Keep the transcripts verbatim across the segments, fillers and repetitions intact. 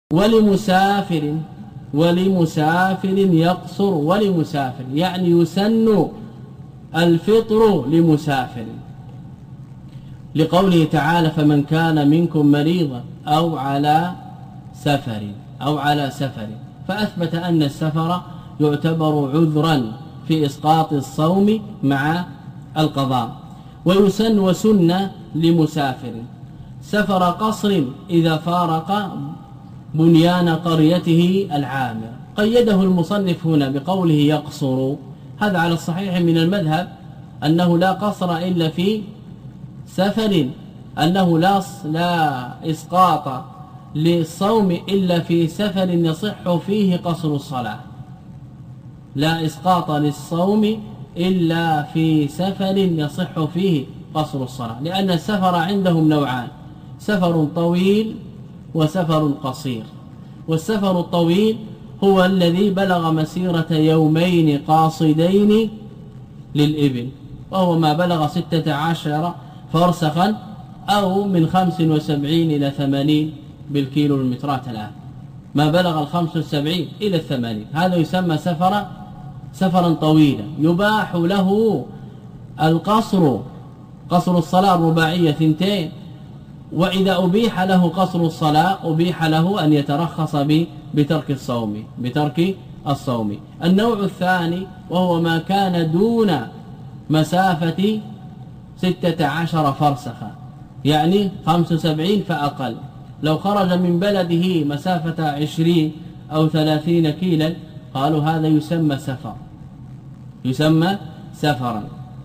ولمسافر ولمسافر يقصر ولمسافر يعني يسن الفطر لمسافر، لقوله تعالى فمن كان منكم مريضا أو على سفر أو على سفر، فأثبت أن السفر يعتبر عذرا في إسقاط الصوم مع القضاء. ويسن وسن لمسافر سفر قصر إذا فارق بنيان قريته العامرة. قيده المصنف هنا بقوله يقصر، هذا على الصحيح من المذهب أنه لا قصر إلا في سفر، أنه لا لا إسقاط للصوم إلا في سفر يصح فيه قصر الصلاة، لا إسقاط للصوم إلا في سفر يصح فيه قصر الصلاة، لأن السفر عندهم نوعان: سفر طويل وسفر قصير. والسفر الطويل هو الذي بلغ مسيرة يومين قاصدين للإبل، وهو ما بلغ ستة عشر فرسخا أو من خمس وسبعين إلى ثمانين بالكيلو المترات الآن، ما بلغ الخمس وسبعين إلى الثمانين، هذا يسمى سفر سفرا طويلا يباح له القصر، قصر الصلاة الرباعية ثنتين. وإذا أبيح له قصر الصلاة أبيح له أن يترخص بترك الصوم بترك الصوم. النوع الثاني وهو ما كان دون مسافة ستة عشر فرسخا، يعني خمس وسبعين فأقل، لو خرج من بلده مسافة عشرين أو ثلاثين كيلا قالوا هذا يسمى سفر، يسمى سفرا.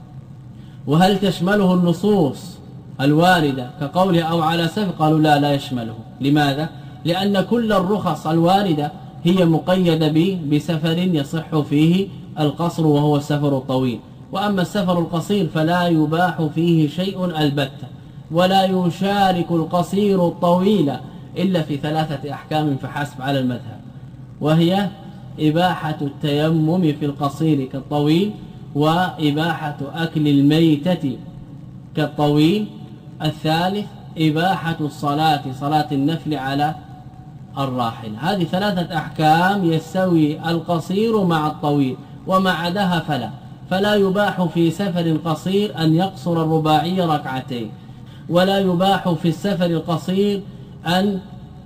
وهل تشمله النصوص الواردة كقوله أو على سفر؟ قالوا لا لا يشمله. لماذا؟ لأن كل الرخص الواردة هي مقيدة بسفر يصح فيه القصر وهو السفر الطويل. وأما السفر القصير فلا يباح فيه شيء البتة، ولا يشارك القصير الطويل إلا في ثلاثة أحكام فحسب على المذهب، وهي إباحة التيمم في القصير كالطويل، وإباحة أكل الميتة كالطويل، الثالث إباحة الصلاة صلاة النفل على الراحل. هذه ثلاثة أحكام يستوي القصير مع الطويل، وما عداها فلا فلا يباح في سفر قصير أن يقصر الرباعي ركعتين، ولا يباح في السفر القصير أن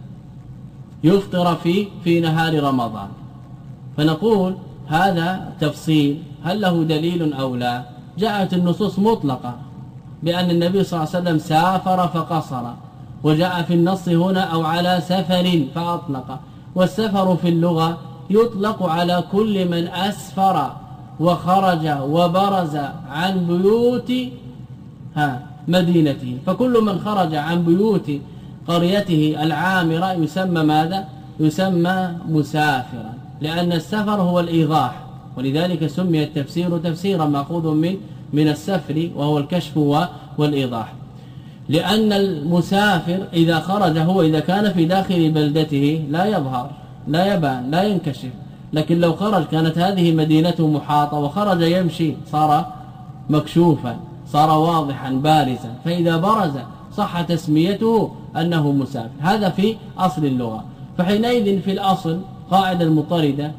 يفطر في في نهار رمضان. فنقول هذا تفصيل، هل له دليل أو لا؟ جاءت النصوص مطلقة بأن النبي صلى الله عليه وسلم سافر فقصر، وجاء في النص هنا أو على سفر فأطلق. والسفر في اللغة يطلق على كل من أسفر وخرج وبرز عن بيوت ها مدينته، فكل من خرج عن بيوت قريته العامرة يسمى ماذا؟ يسمى مسافرا، لأن السفر هو الإيضاح، ولذلك سمي التفسير تفسيرا مأخوذ من من السفر وهو الكشف والإيضاح. لأن المسافر إذا خرج هو إذا كان في داخل بلدته لا يظهر لا يبان لا ينكشف، لكن لو خرج كانت هذه مدينته محاطة وخرج يمشي صار مكشوفا، صار واضحا بارزا، فإذا برز صح تسميته أنه مسافر. هذا في أصل اللغة. فحينئذ في الأصل قاعدة المطردة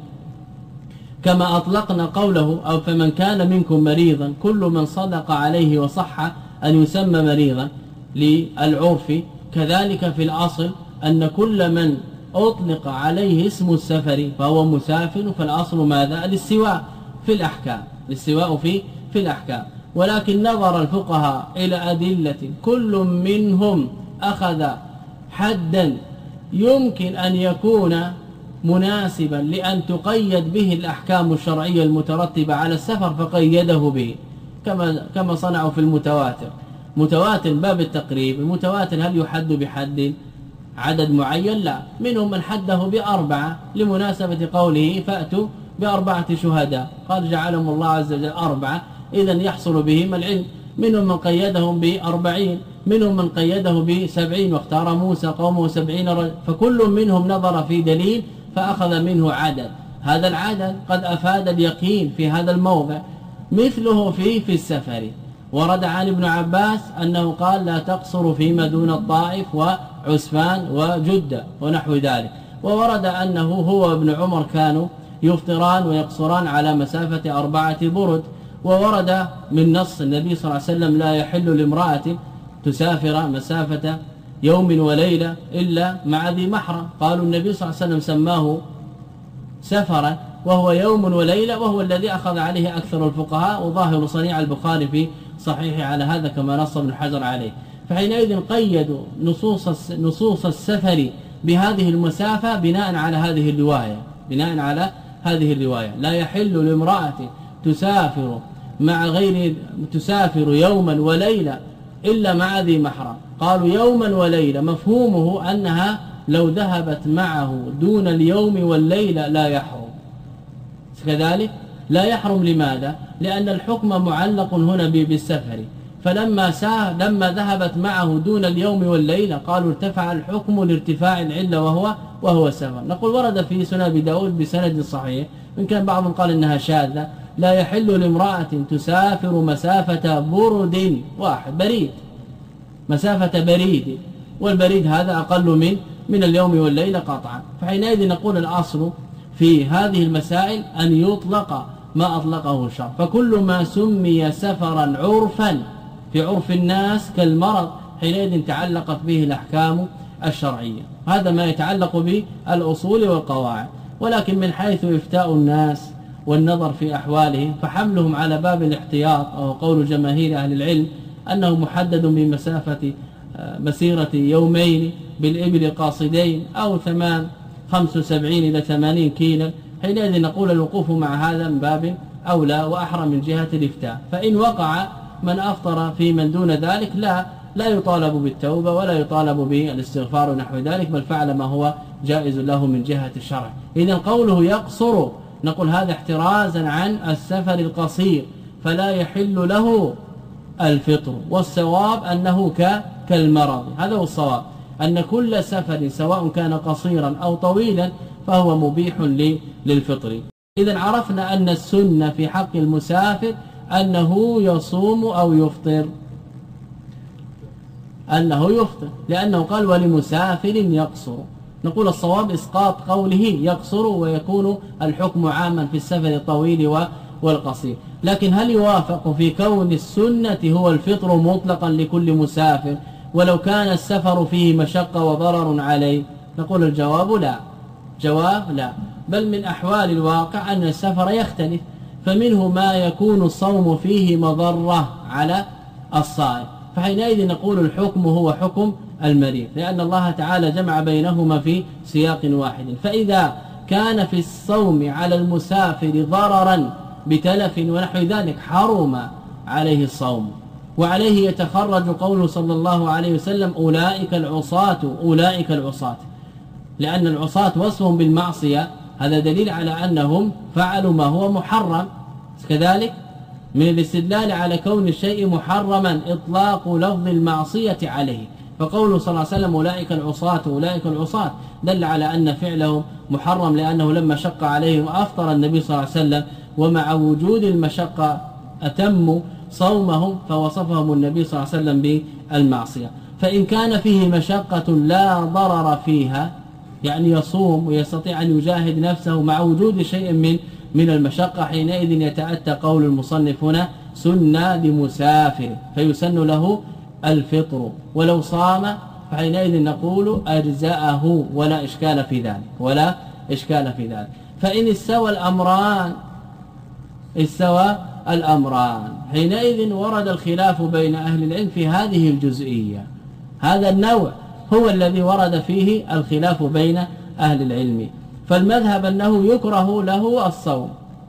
كما أطلقنا قوله أو فمن كان منكم مريضا، كل من صدق عليه وصح أن يسمى مريضا للعرف، كذلك في الأصل أن كل من أطلق عليه اسم السفر فهو مسافر. فالأصل ماذا؟ الاستواء في الأحكام، الاستواء في في الأحكام. ولكن نظر الفقهاء إلى أدلة كل منهم أخذ حدا يمكن أن يكون مناسبا لأن تقيد به الأحكام الشرعية المترتبة على السفر فقيده به، كما كما صنعوا في المتواتر. متواتر باب التقريب، المتواتر هل يحد بحد عدد معين؟ لا، منهم من حده بأربعة لمناسبة قوله فأتوا بأربعة شهداء، قال جعلهم الله عز وجل أربعة، إذن يحصل بهم العلم. منهم من قيدهم بأربعين، منهم من قيده بسبعين، واختار موسى قومه سبعين رجل، فكل منهم نظر في دليل فأخذ منه عدد. هذا العدد قد أفاد اليقين في هذا الموضع. مثله في في السفر ورد عن ابن عباس أنه قال لا تقصر فيما دون الطائف وعسفان وجدة ونحو ذلك. وورد أنه هو وابن عمر كانوا يفطران ويقصران على مسافة أربعة برد. وورد من نص النبي صلى الله عليه وسلم لا يحل لامرأة تسافر مسافة يوم وليلة إلا مع ذي محرم. قالوا النبي صلى الله عليه وسلم سماه سفرا وهو يوم وليلة، وهو الذي أخذ عليه أكثر الفقهاء، وظاهر صنيع البخاري في صحيح على هذا كما نص ابن حجر عليه. فحينئذ قيدوا نصوص نصوص السفر بهذه المسافة بناء على هذه الرواية بناء على هذه الرواية لا يحل لامرأة تسافر مع غير تسافر يوما وليلة إلا مع ذي محرم. قالوا يوما وليلة مفهومه أنها لو ذهبت معه دون اليوم والليلة لا يحرم. كذلك لا يحرم. لماذا؟ لأن الحكم معلق هنا بالسفر، فلما ساه لما ذهبت معه دون اليوم والليلة قالوا ارتفع الحكم لارتفاع العلة وهو وهو سفر. نقول ورد في سنن أبي داود بسند صحيح، إن كان بعضهم قال إنها شاذة، لا يحل لامرأة تسافر مسافة برد واحد بريد مسافة بريد، والبريد هذا أقل من من اليوم والليلة قطعا. فحينئذ نقول الأصل في هذه المسائل أن يطلق ما أطلقه الشرع، فكل ما سمي سفرا عرفا في عرف الناس كالمرض حينئذ تعلقت به الأحكام الشرعية. هذا ما يتعلق بالأصول والقواعد. ولكن من حيث إفتاء الناس والنظر في أحوالهم فحملهم على باب الاحتياط، أو قول جماهير أهل العلم أنه محدد بمسافة مسيرة يومين بالإبل قاصدين أو ثمان خمس وسبعين إلى ثمانين كيلا، حينئذ نقول الوقوف مع هذا من باب أولى وأحرى من جهة الإفتاء. فإن وقع من أفطر في من دون ذلك لا لا يطالب بالتوبة ولا يطالب بالاستغفار ونحو ذلك، بل فعل ما هو جائز له من جهة الشرع. إذن قوله يقصر نقول هذا احترازا عن السفر القصير، فلا يحل له الفطر، والصواب أنه كالمرض. هذا هو الصواب، أن كل سفر سواء كان قصيرا أو طويلا فهو مبيح للفطر. إذن عرفنا أن السنة في حق المسافر أنه يصوم أو يفطر أنه يفطر لأنه قال ولمسافر يقصر. نقول الصواب إسقاط قوله يقصر، ويكون الحكم عاما في السفر الطويل والقصير. لكن هل يوافق في كون السنة هو الفطر مطلقا لكل مسافر ولو كان السفر فيه مشقة وضرر عليه؟ نقول الجواب لا. جواب لا، بل من أحوال الواقع أن السفر يختلف، فمنه ما يكون الصوم فيه مضرة على الصائم، فحينئذ نقول الحكم هو حكم المريض، لأن الله تعالى جمع بينهما في سياق واحد. فإذا كان في الصوم على المسافر ضررا بتلف ونحو ذلك حرم عليه الصوم، وعليه يتخرج قوله صلى الله عليه وسلم أولئك العصاة أولئك العصاة، لأن العصاة وصفهم بالمعصية، هذا دليل على أنهم فعلوا ما هو محرم. كذلك من الاستدلال على كون الشيء محرما إطلاق لفظ المعصية عليه، فقوله صلى الله عليه وسلم أولئك العصاة أولئك العصاة دل على أن فعلهم محرم، لأنه لما شق عليهم أفطر النبي صلى الله عليه وسلم، ومع وجود المشقة أتموا صومهم، فوصفهم النبي صلى الله عليه وسلم بالمعصية. فإن كان فيه مشقة لا ضرر فيها، يعني يصوم ويستطيع أن يجاهد نفسه مع وجود شيء من من المشقة، حينئذ يتأتى قول المصنف هنا سنة لمسافر فيسن له الفطر، ولو صام فحينئذ نقول أجزاءه ولا إشكال في ذلك ولا إشكال في ذلك. فإن استوى الأمران استوى الأمران حينئذ ورد الخلاف بين أهل العلم في هذه الجزئية. هذا النوع هو الذي ورد فيه الخلاف بين أهل العلم. فالمذهب أنه يكره له الصوم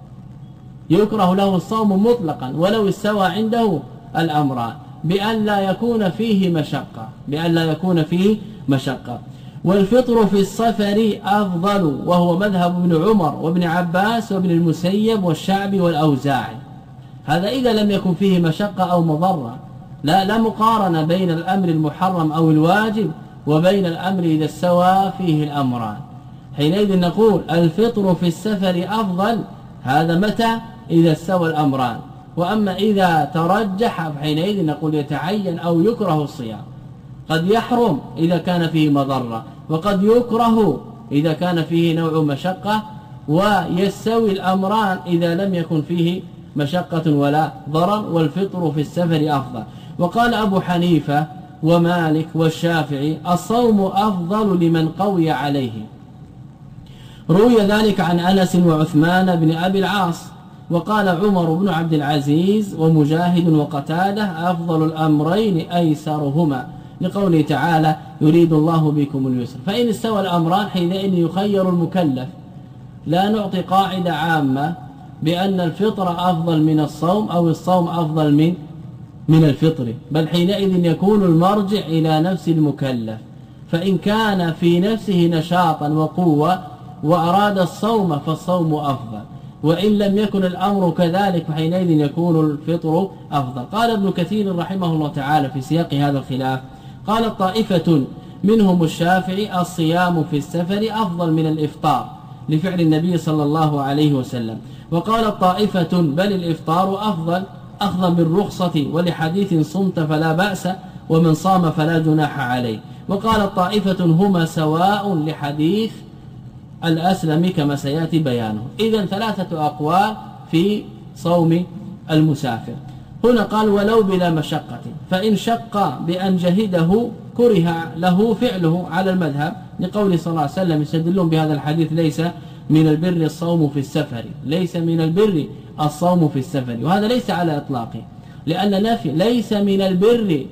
يكره له الصوم مطلقا ولو استوى عنده الأمران، بأن لا يكون فيه مشقة بأن لا يكون فيه مشقة والفطر في السفر أفضل، وهو مذهب ابن عمر وابن عباس وابن المسيب والشعبي والأوزاعي. هذا إذا لم يكن فيه مشقة أو مضرة، لا لا مقارنة بين الأمر المحرم أو الواجب وبين الأمر إذا استوى فيه الأمران. حينئذ نقول الفطر في السفر أفضل، هذا متى؟ إذا استوى الأمران. وأما إذا ترجح فحينئذ نقول يتعين أو يكره الصيام. قد يحرم إذا كان فيه مضرة، وقد يكره إذا كان فيه نوع مشقة، ويستوي الأمران إذا لم يكن فيه مشقة ولا ضرر، والفطر في السفر أفضل. وقال أبو حنيفة ومالك والشافعي الصوم أفضل لمن قوي عليه. روي ذلك عن أنس وعثمان بن أبي العاص. وقال عمر بن عبد العزيز ومجاهد وقتاده أفضل الأمرين أيسرهما، لقوله تعالى يريد الله بكم اليسر. فإن استوى الأمران حينئذ يخير المكلف، لا نعطي قاعدة عامة بأن الفطر أفضل من الصوم أو الصوم أفضل من من الفطر، بل حينئذ يكون المرجع إلى نفس المكلف. فإن كان في نفسه نشاطا وقوة وأراد الصوم فالصوم أفضل، وإن لم يكن الأمر كذلك فحينئذ يكون الفطر أفضل. قال ابن كثير رحمه الله تعالى في سياق هذا الخلاف، قال طائفة منهم الشافعي الصيام في السفر أفضل من الإفطار لفعل النبي صلى الله عليه وسلم. وقال طائفة بل الإفطار أفضل أخذا بالرخصة ولحديث صمت فلا بأس ومن صام فلا جناح عليه. وقال طائفة هما سواء لحديث الأسلم كما سيأتي بيانه. إذن ثلاثة أقوال في صوم المسافر. هنا قال ولو بلا مشقة، فإن شق بأن جهده كره له فعله على المذهب، لقول صلى الله عليه وسلم يستدلون بهذا الحديث ليس من البر الصوم في السفر، ليس من البر الصوم في السفر، وهذا ليس على إطلاقه، لأن نفي ليس من البر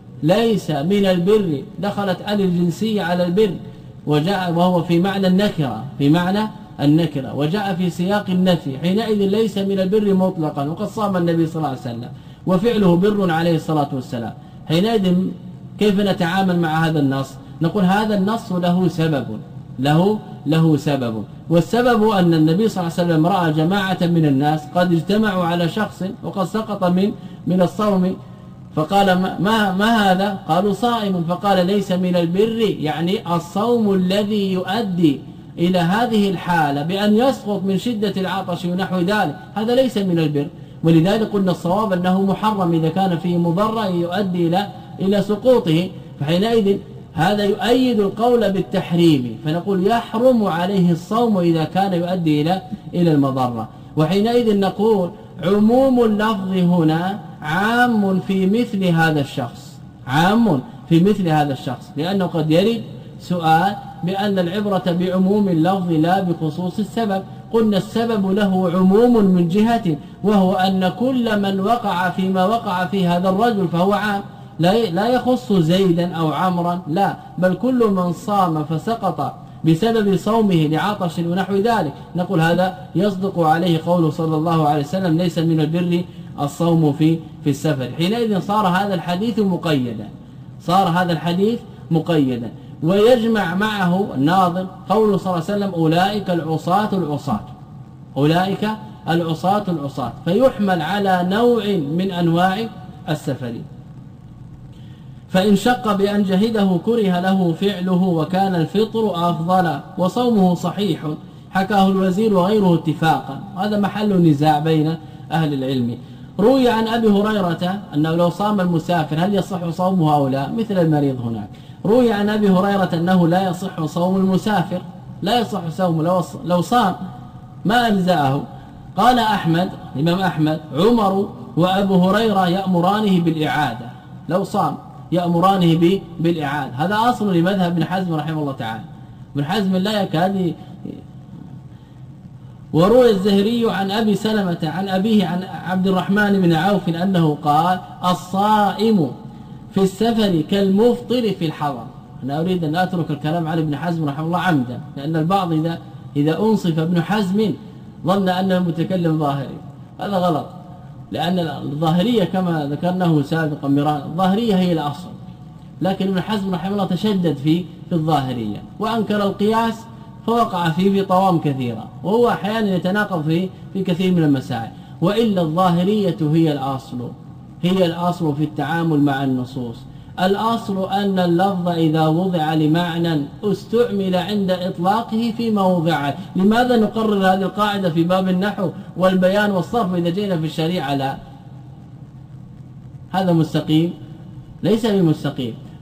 ليس من البر دخلت ال الجنسية على البر، وجاء وهو في معنى النكرة في معنى النكرة وجاء في سياق النفي، حينئذ ليس من البر مطلقا. وقد صام النبي صلى الله عليه وسلم وفعله بر عليه الصلاة والسلام. حينئذ كيف نتعامل مع هذا النص؟ نقول هذا النص له سبب له له سبب، والسبب أن النبي صلى الله عليه وسلم رأى جماعة من الناس قد اجتمعوا على شخص وقد سقط من من الصوم، فقال ما, ما هذا؟ قالوا صائم، فقال ليس من البر، يعني الصوم الذي يؤدي إلى هذه الحالة بأن يسقط من شدة العطش ونحو ذلك، هذا ليس من البر. ولذلك قلنا الصواب أنه محرم إذا كان فيه مضرة يؤدي إلى إلى سقوطه، فحينئذ هذا يؤيد القول بالتحريم، فنقول يحرم عليه الصوم إذا كان يؤدي إلى إلى المضرة. وحينئذ نقول عموم اللفظ هنا عام في مثل هذا الشخص، عام في مثل هذا الشخص، لأنه قد يرد سؤال بأن العبرة بعموم اللفظ لا بخصوص السبب. قلنا السبب له عموم من جهة، وهو أن كل من وقع فيما وقع فيه هذا الرجل فهو عام، لا يخص زيدا أو عمرا، لا، بل كل من صام فسقط بسبب صومه لعطش ونحو ذلك، نقول هذا يصدق عليه قوله صلى الله عليه وسلم ليس من البر الصوم في في السفر. حينئذ صار هذا الحديث مقيدا، صار هذا الحديث مقيدا. ويجمع معه الناظم قوله صلى الله عليه وسلم أولئك العصاة العصاة، أولئك العصاة العصاة، فيحمل على نوع من أنواع السفر. فإن شق بأن جهده كره له فعله وكان الفطر أفضل وصومه صحيح، حكاه الوزير وغيره اتفاقا، وهذا محل نزاع بين أهل العلم. روي عن أبي هريرة أنه لو صام المسافر هل يصح صومه أو لا، مثل المريض هناك. روي عن أبي هريرة أنه لا يصح صوم المسافر، لا يصح صومه لو صام ما أجزأه. قال أحمد الإمام أحمد عمر وأبو هريرة يأمرانه بالإعادة، لو صام يأمرانه بالإعادة، هذا أصل لمذهب ابن حزم رحمه الله تعالى. ابن حزم لا يكاد. وروي الزهري عن أبي سلمة عن أبيه عن عبد الرحمن بن عوف أنه قال الصائم في السفر كالمفطر في الحضر. أنا أريد أن أترك الكلام على ابن حزم رحمه الله عمدا، لأن البعض إذا إذا أنصف ابن حزم ظن أنه متكلم ظاهري، هذا غلط، لأن الظاهرية كما ذكرناه سابقا مرارا الظاهرية هي الأصل، لكن ابن حزم رحمه الله تشدد في في الظاهرية وأنكر القياس فوقع فيه في طوام كثيرة، وهو أحيانا يتناقض في في كثير من المسائل. وإلا الظاهرية هي الأصل، هي الأصل في التعامل مع النصوص. الأصل أن اللفظ إذا وضع لمعنى استعمل عند إطلاقه في موضعه. لماذا نقرر هذه القاعدة في باب النحو والبيان والصرف إذا جئنا في الشريعة؟ لا، هذا مستقيم؟ ليس بمستقيم.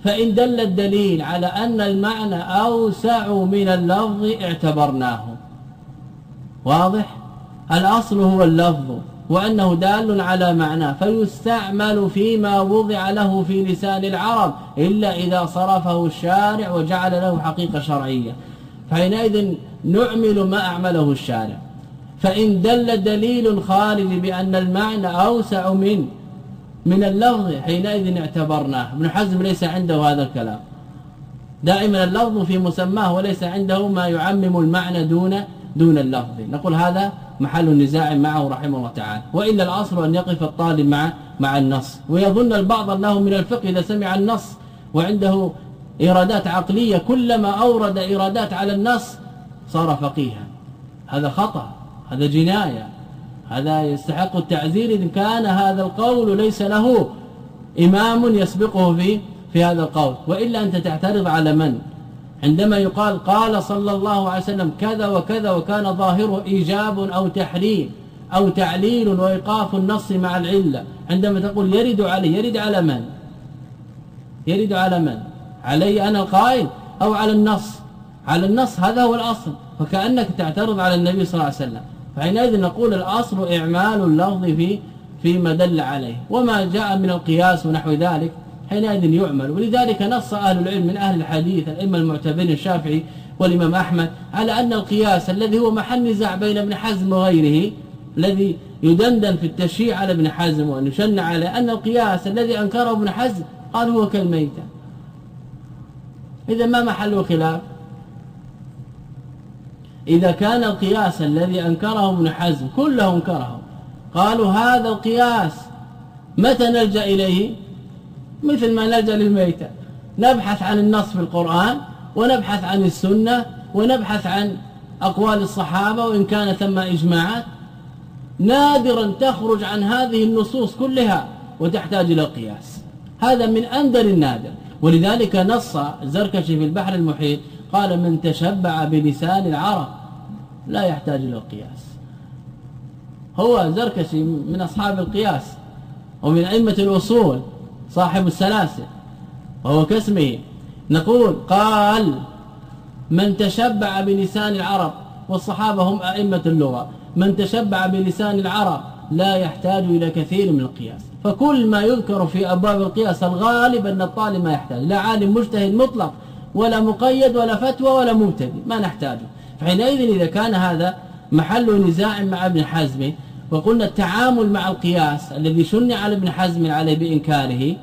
فإن دل الدليل على أن المعنى أوسع من اللفظ اعتبرناه. واضح؟ الأصل هو اللفظ وأنه دال على معناه، فيستعمل فيما وضع له في لسان العرب إلا إذا صرفه الشارع وجعل له حقيقة شرعية، فحينئذ نعمل ما أعمله الشارع. فإن دل دليل خارج بأن المعنى أوسع من من اللفظ حينئذ اعتبرناه. ابن حزم ليس عنده هذا الكلام، دائما اللفظ في مسماه وليس عنده ما يعمم المعنى دون دون اللفظ. نقول هذا محل النزاع معه رحمه الله تعالى، وإلا الأصل أن يقف الطالب مع مع النص. ويظن البعض أنه من الفقه إذا سمع النص وعنده إيرادات عقلية كلما أورد إيرادات على النص صار فقيها. هذا خطأ، هذا جناية، هذا يستحق التعزير إن كان هذا القول ليس له إمام يسبقه في في هذا القول. وإلا أنت تعترض على من؟ عندما يقال قال صلى الله عليه وسلم كذا وكذا وكان ظاهره إيجاب أو تحريم أو تعليل وإيقاف النص مع العلة، عندما تقول يرد عليه، يرد على من؟ يرد على من؟ علي أنا القائل أو على النص؟ على النص، هذا هو الأصل، فكأنك تعترض على النبي صلى الله عليه وسلم. فحينئذ نقول الأصل إعمال اللفظ في فيما دل عليه، وما جاء من القياس ونحو ذلك حينئذ يعمل. ولذلك نص أهل العلم من أهل الحديث الأئمة المعتبرين الشافعي والإمام أحمد على أن القياس الذي هو محل نزاع بين ابن حزم وغيره، الذي يدندن في التشييع على ابن حزم وأن يشنع على أن القياس الذي أنكره ابن حزم قال هو كالميتة. إذا ما محل خلاف؟ إذا كان القياس الذي أنكره ابن حزم كله انكره، قالوا هذا القياس متى نلجأ إليه؟ مثل ما نلجأ للميتة، نبحث عن النص في القرآن ونبحث عن السنة ونبحث عن أقوال الصحابة وإن كان ثم إجماعات، نادرا تخرج عن هذه النصوص كلها وتحتاج إلى قياس. هذا من أندر النادر. ولذلك نص الزركشي في البحر المحيط قال من تشبع بلسان العرب لا يحتاج إلى القياس. هو زركشي من أصحاب القياس ومن أئمة الأصول صاحب السلاسل وهو كاسمه. نقول قال من تشبع بلسان العرب، والصحابة هم أئمة اللغة، من تشبع بلسان العرب لا يحتاج إلى كثير من القياس. فكل ما يذكر في أبواب القياس الغالب أن الطالب ما يحتاج، لا عالم مجتهد مطلق ولا مقيد ولا فتوى ولا مبتدئ، ما نحتاجه. فحينئذ إذا كان هذا محل نزاع مع ابن حزم، وقلنا التعامل مع القياس الذي شنع على ابن حزم عليه بإنكاره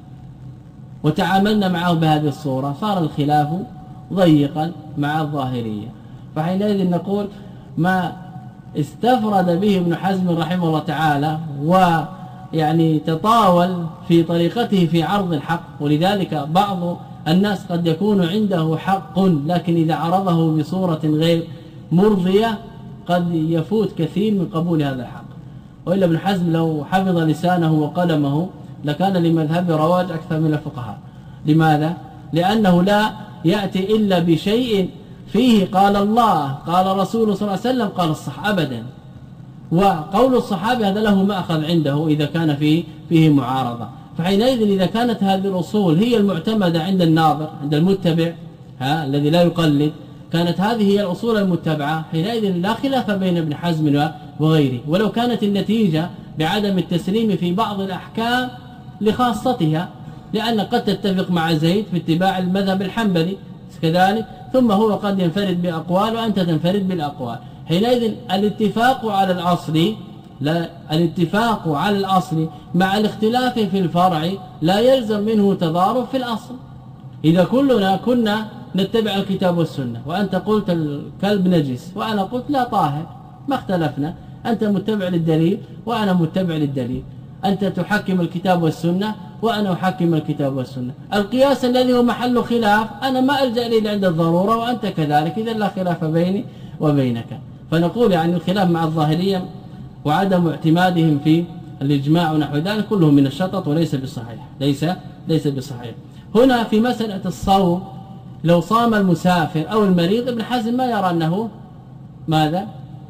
وتعاملنا معه بهذه الصورة، صار الخلاف ضيقا مع الظاهرية. فحينئذ نقول ما استفرد به ابن حزم رحمه الله تعالى ويعني تطاول في طريقته في عرض الحق. ولذلك بعض الناس قد يكون عنده حق لكن إذا عرضه بصورة غير مرضية قد يفوت كثير من قبول هذا الحق. وإلا ابن حزم لو حفظ لسانه وقلمه لكان لمذهب رواج أكثر من الفقهاء. لماذا؟ لأنه لا يأتي إلا بشيء فيه قال الله قال رسول صلى الله عليه وسلم قال الصح أبدا. وقول الصحابي هذا له مأخذ عنده إذا كان فيه, فيه معارضة. فحينئذ إذا كانت هذه الأصول هي المعتمدة عند الناظر عند المتبع ها الذي لا يقلد، كانت هذه هي الأصول المتبعة، حينئذ لا خلاف بين ابن حزم وغيره. ولو كانت النتيجة بعدم التسليم في بعض الأحكام لخاصتها، لأن قد تتفق مع زيد في اتباع المذهب الحنبلي كذلك، ثم هو قد ينفرد بأقوال وأنت تنفرد بالأقوال. حينئذ الاتفاق على الأصل لا الاتفاق على الأصل مع الاختلاف في الفرع لا يلزم منه تضارب في الأصل. إذا كلنا كنا نتبع الكتاب والسنة وأنت قلت الكلب نجس وأنا قلت لا طاهر، ما اختلفنا، أنت متبع للدليل وأنا متبع للدليل، أنت تحكم الكتاب والسنة وأنا أحكم الكتاب والسنة. القياس الذي هو محل خلاف أنا ما ألجأ إليه عند الضرورة وأنت كذلك، إذا لا خلاف بيني وبينك. فنقول يعني الخلاف مع الظاهرية وعدم اعتمادهم في الإجماع ونحو ذلك كله من الشطط وليس بصحيح، ليس ليس بصحيح. هنا في مسألة الصوم لو صام المسافر أو المريض ابن حزم ما يرى أنه ماذا؟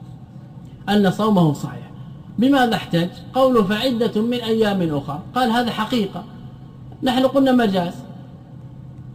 أن صومه صحيح. بماذا احتج؟ قوله فعدة من أيام أخرى، قال هذا حقيقة، نحن قلنا مجاز،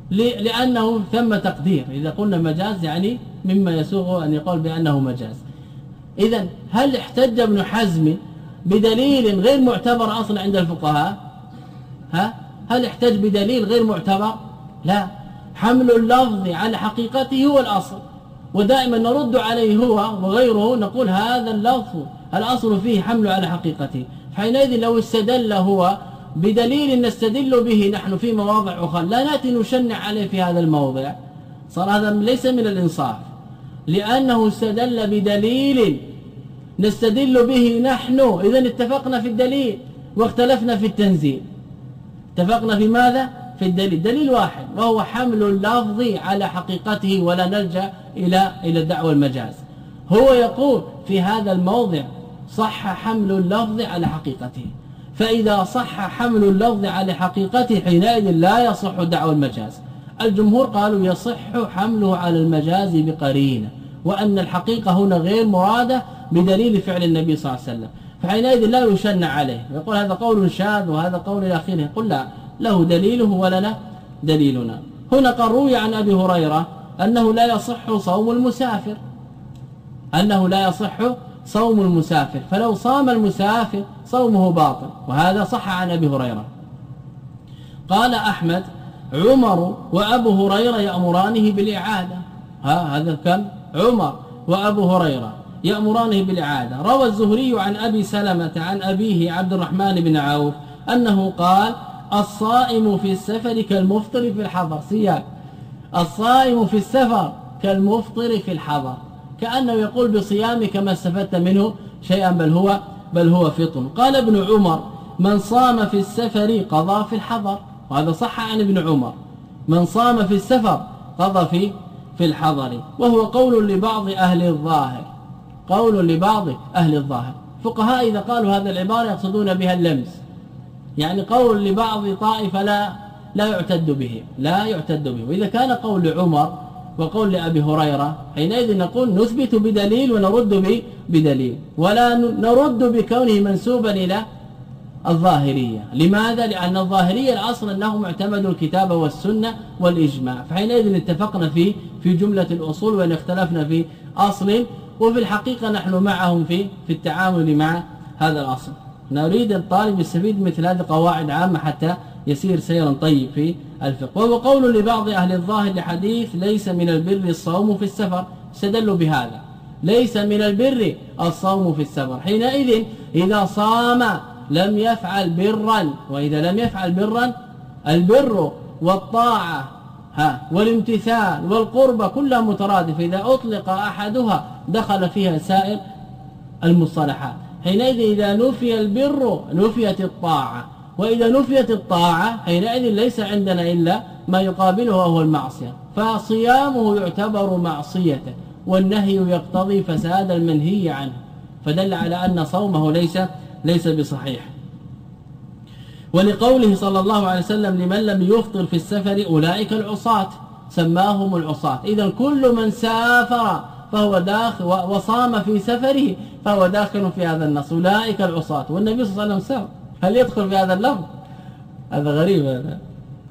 لأنه ثم تقدير. إذا قلنا مجاز يعني مما يسوغ أن يقول بأنه مجاز. إذن هل احتج ابن حزم بدليل غير معتبر أصلا عند الفقهاء؟ ها؟ هل احتج بدليل غير معتبر؟ لا، حمل اللفظ على حقيقته هو الأصل، ودائما نرد عليه هو وغيره نقول هذا اللفظ الأصل فيه حمل على حقيقته. حينئذ لو استدل هو بدليل نستدل به نحن في مواضع أخرى لا نأتي نشنع عليه في هذا الموضع، صار هذا ليس من الإنصاف، لأنه استدل بدليل نستدل به نحن. إذن اتفقنا في الدليل واختلفنا في التنزيل. اتفقنا في ماذا؟ في الدليل، دليل واحد وهو حمل اللفظ على حقيقته، ولا نلجأ إلى إلى الدعوى المجاز. هو يقول في هذا الموضع صح حمل اللفظ على حقيقته، فإذا صح حمل اللفظ على حقيقته حينئذ لا يصح دعوى المجاز. الجمهور قالوا يصح حمله على المجاز بقرينة، وأن الحقيقة هنا غير مرادة بدليل فعل النبي صلى الله عليه وسلم، فحينئذ لا يشنع عليه. يقول هذا قول شاذ وهذا قول إلى آخره. يقول لا، له دليله ولنا دليلنا. هنا قال روي عن أبي هريرة أنه لا يصح صوم المسافر، أنه لا يصح صوم المسافر، فلو صام المسافر صومه باطل، وهذا صح عن أبي هريرة. قال أحمد عمر وأبو هريرة يأمرانه بالإعادة. ها هذا كم؟ عمر وأبو هريرة يأمرانه بالإعادة. روى الزهري عن أبي سلمة عن أبيه عبد الرحمن بن عوف أنه قال الصائم في السفر كالمفطر في الحضر. سياق الصائم في السفر كالمفطر في الحضر، كأنه يقول بصيامك ما استفدت منه شيئا، بل هو بل هو فطر. قال ابن عمر من صام في السفر قضى في الحضر، وهذا صح عن ابن عمر، من صام في السفر قضى في في الحضر، وهو قول لبعض أهل الظاهر، قول لبعض أهل الظاهر. فقهاء إذا قالوا هذا العبارة يقصدون بها اللمس، يعني قول لبعض طائفة لا لا يعتد به لا يعتد به. وإذا كان قول عمر وقول لأبي هريرة حينئذ نقول نثبت بدليل ونرد بدليل، ولا نرد بكونه منسوبا إلى الظاهرية. لماذا؟ لأن الظاهرية الأصل أنهم اعتمدوا الكتاب والسنة والإجماع، فحينئذ اتفقنا في في جملة الأصول، وإن اختلفنا في أصل، وفي الحقيقة نحن معهم في في التعامل مع هذا الأصل. نريد الطالب يستفيد مثل هذه قواعد عامة حتى يسير سيرا طيب في الفقه. وهو قول لبعض أهل الظاهر لحديث ليس من البر الصوم في السفر، استدلوا بهذا ليس من البر الصوم في السفر. حينئذ إذا صام لم يفعل برا، وإذا لم يفعل برا البر والطاعة ها والامتثال والقربة كلها مترادفة، إذا أطلق أحدها دخل فيها سائر المصطلحات. حينئذ إذا نفي البر نفيت الطاعة، وإذا نفيت الطاعة حينئذ ليس عندنا إلا ما يقابله وهو المعصية، فصيامه يعتبر معصية، والنهي يقتضي فساد المنهي عنه، فدل على أن صومه ليس ليس بصحيح. ولقوله صلى الله عليه وسلم لمن لم يفطر في السفر أولئك العصاة، سماهم العصاة. إذن كل من سافر فهو داخل وصام في سفره فهو داخل في هذا النص، أولئك العصاة. والنبي صلى الله عليه وسلم سافر، هل يدخل في هذا اللفظ؟ هذا غريب هذا.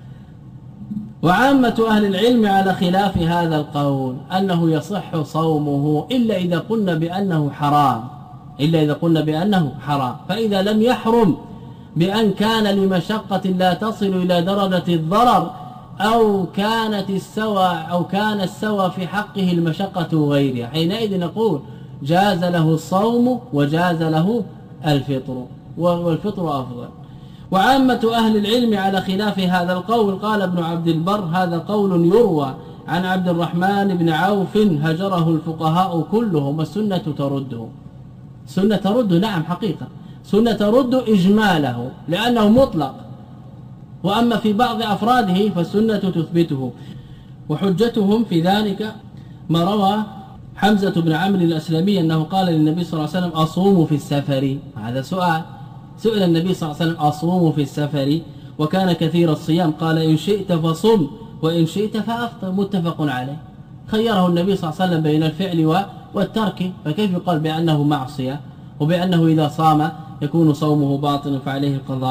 وعامة أهل العلم على خلاف هذا القول أنه يصح صومه إلا إذا قلنا بأنه حرام، إلا إذا قلنا بأنه حرام. فإذا لم يحرم بأن كان لمشقة لا تصل إلى درجة الضرر، أو كانت السوى أو كان السوى في حقه المشقة وغيرها، حينئذ نقول جاز له الصوم وجاز له الفطر، والفطر أفضل. وعامة أهل العلم على خلاف هذا القول. قال ابن عبد البر هذا قول يروى عن عبد الرحمن بن عوف هجره الفقهاء كلهم، والسنة ترده. سنة ترد، نعم حقيقة سنة ترد إجماله لأنه مطلق، وأما في بعض أفراده فالسنة تثبته. وحجتهم في ذلك ما روى حمزة بن عمرو الأسلمي أنه قال للنبي صلى الله عليه وسلم أصوم في السفر. هذا سؤال، سئل النبي صلى الله عليه وسلم أصوم في السفر وكان كثير الصيام، قال إن شئت فصم وإن شئت فأفطر، متفق عليه. خيره النبي صلى الله عليه وسلم بين الفعل والترك، فكيف يقال بأنه معصية وبأنه إذا صام يكون صومه باطل فعليه القضاء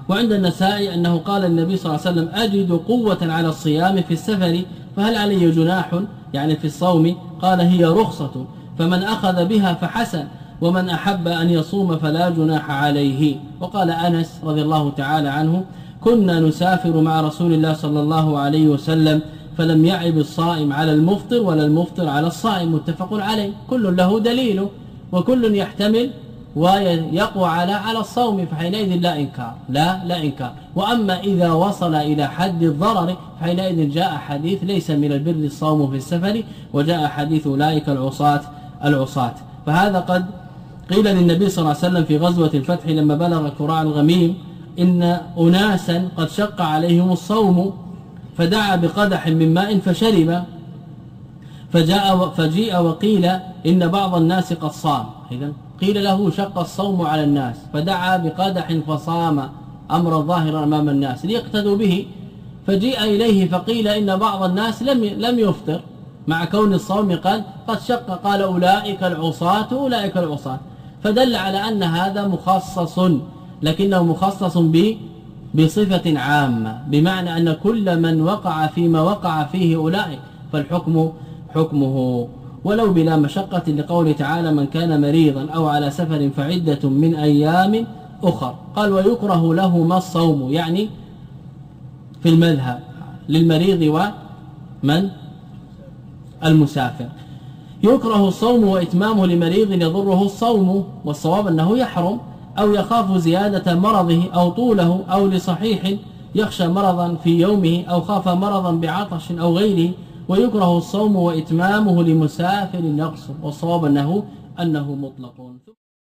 وعند النسائي أنه قال النبي صلى الله عليه وسلم أجد قوة على الصيام في السفر فهل علي جناح يعني في الصوم؟ قال هي رخصة فمن أخذ بها فحسن ومن أحب أن يصوم فلا جناح عليه. وقال أنس رضي الله تعالى عنه كنا نسافر مع رسول الله صلى الله عليه وسلم فلم يعب الصائم على المفطر ولا المفطر على الصائم، متفق عليه. كل له دليل وكل يحتمل ويقوى على على الصوم، فحينئذ لا إنكار لا لا إنكار. وأما إذا وصل إلى حد الضرر فحينئذ جاء حديث ليس من البر الصوم في السفر، وجاء حديث أولئك العصاة العصاة. فهذا قد قيل للنبي صلى الله عليه وسلم في غزوة الفتح لما بلغ كراع الغميم إن أناسا قد شق عليهم الصوم فدعا بقدح من ماء فشرب، فجاء فجيء وقيل إن بعض الناس قد صام، إذن قيل له شق الصوم على الناس فدعا بقدح فصام، أمر الظاهر أمام الناس ليقتدوا به. فجيء إليه فقيل إن بعض الناس لم لم يفطر مع كون الصوم قال قد شق، قال أولئك العصاة أولئك العصاة، فدل على أن هذا مخصص، لكنه مخصص ب بصفة عامة، بمعنى أن كل من وقع فيما وقع فيه أولئك فالحكم حكمه ولو بلا مشقة، لقوله تعالى من كان مريضا أو على سفر فعدة من أيام أخر. قال ويكره له ما الصوم، يعني في المذهب للمريض ومن المسافر يكره الصوم وإتمامه لمريض يضره الصوم، والصواب أنه يحرم أو يخاف زيادة مرضه أو طوله، أو لصحيح يخشى مرضا في يومه أو خاف مرضا بعطش أو غيره. ويكره الصوم وإتمامه لمسافر يقصر، والصواب أنه أنه مطلق.